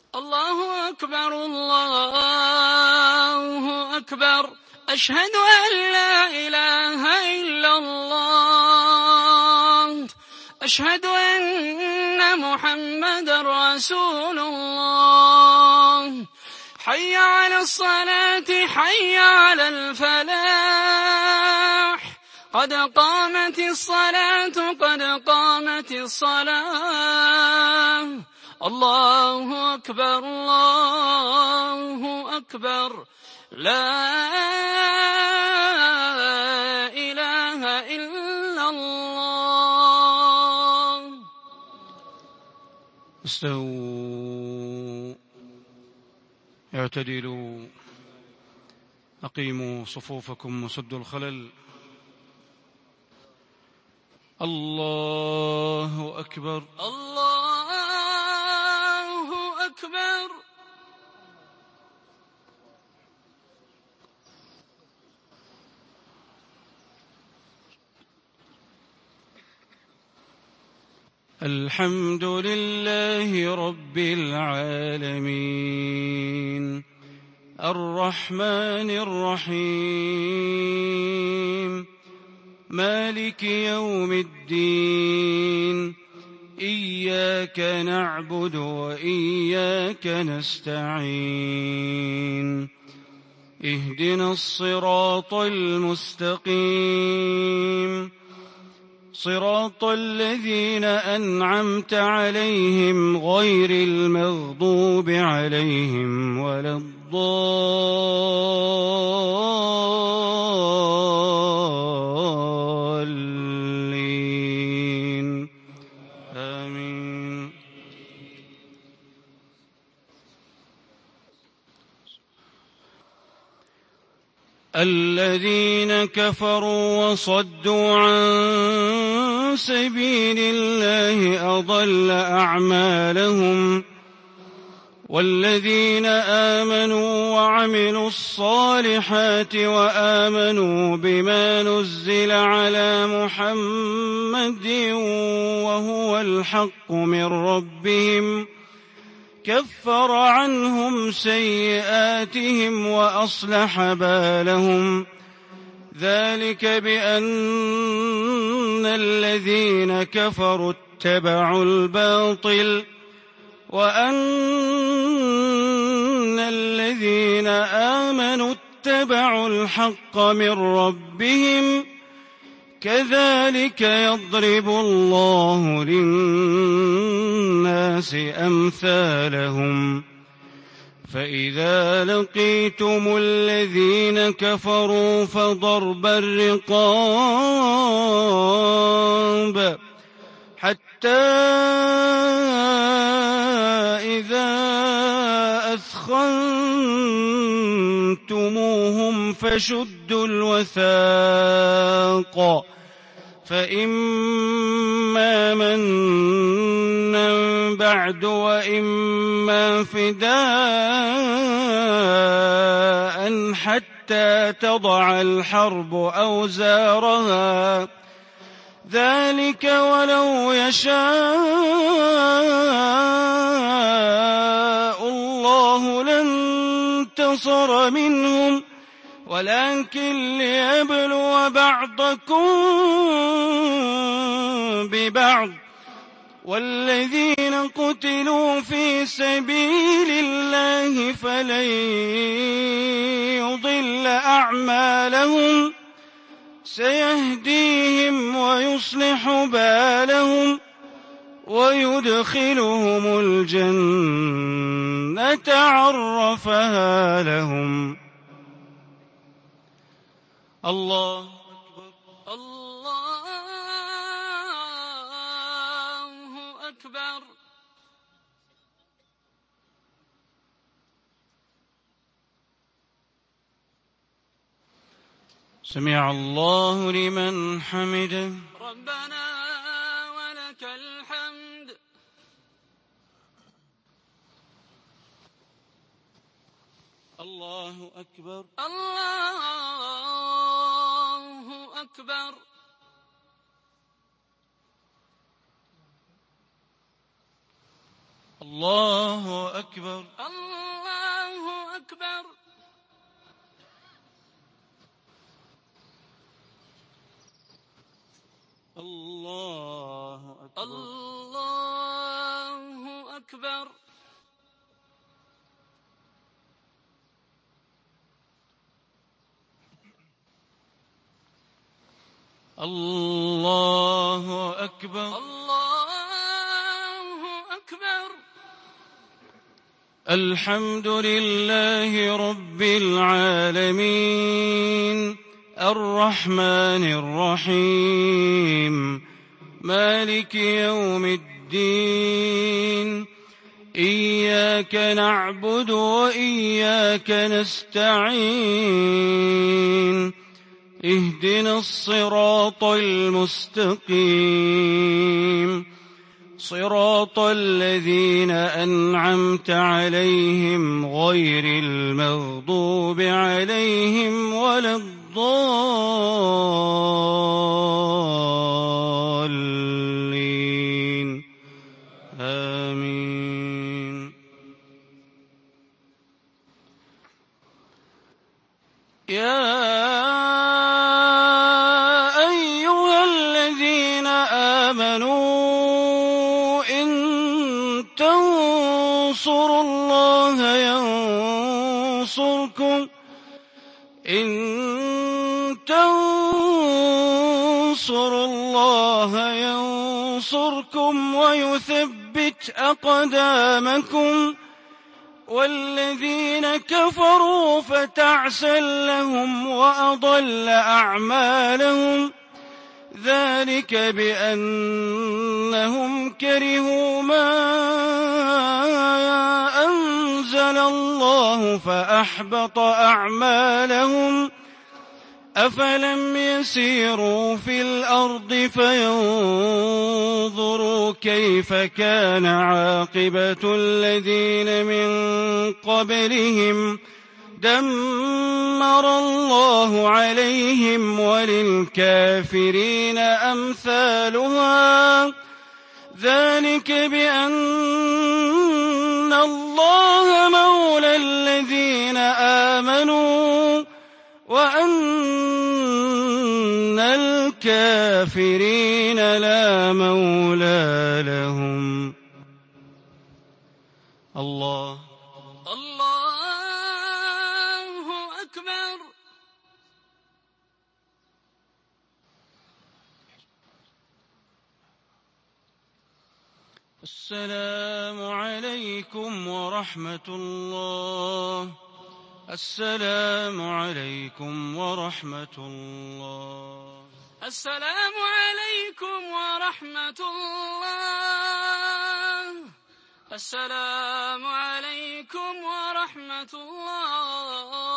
الله أكبر الله أكبر أشهد أن لا إله إلا الله أشهد أن محمدًا رسول الله حي على الصلاة حي على الفلاح قد قامت الصلاة قد قامت الصلاة الله أكبر الله أكبر لا إله إلا الله. استووا اعتدلوا أقيموا صفوفكم وسدوا الخلل. الله أكبر الله أكبر. الحمد لله رب العالمين الرحمن الرحيم مالك يوم الدين إياك نعبد وإياك نستعين اهدنا الصراط المستقيم صراط الذين أنعمت عليهم غير المغضوب عليهم ولا الضالين آمين. الذين كفروا وصدوا عن سبيل الله أضل أعمالهم والذين آمنوا وعملوا الصالحات وآمنوا بما نزل على محمد وهو الحق من ربهم كفر عنهم سيئاتهم وأصلح بالهم ذلك بأن الذين كفروا اتبعوا الباطل وأن الذين آمنوا اتبعوا الحق من ربهم كذلك يضرب الله للناس أمثالهم فإذا لقيتم الذين كفروا فضرب الرقاب حتى إذا أثخنتموهم فشدوا الوثاق فإما منا بعد وإما فداء حتى تضع الحرب أوزارها ذلك ولو يشاء الله لانتصر منهم ولكن ليبلو بعضكم ببعض والذين قتلوا في سبيل الله فلن يضل أعمالهم سيهديهم ويصلح بالهم ويدخلهم الجنة عرفها لهم. الله أكبر الله أكبر. سمع الله لمن حمده ربنا ولك الحمد. الله أكبر الله أكبر. الله أكبر. الله أكبر. الله أكبر. الله أكبر. الله أكبر. الله أكبر. الحمد لله رب العالمين الرحمن الرحيم مالك يوم الدين إياك نعبد وإياك نستعين اهدنا الصراط المستقيم صراط الذين أنعمت عليهم غير المغضوب عليهم ولا الضالين آمين. يا أيها الذين آمنوا إن تنصروا الله ينصركم ويثبت أقدامكم والذين كفروا فتعسا لهم وأضل أعمالهم ذلك بأنهم كرهوا ما أنزل الله فأحبط أعمالهم أفلم يسيروا في الأرض فينظروا كيف كان عاقبة الذين من قبلهم دمر الله عليهم وللكافرين أمثالها ذلك بأن الله مولى الذين آمنوا وأن الكافرين لا مولى لهم. الله أكبر. السلام عليكم ورحمة الله. السلام عليكم ورحمة الله. السلام عليكم ورحمة الله. السلام عليكم ورحمة الله.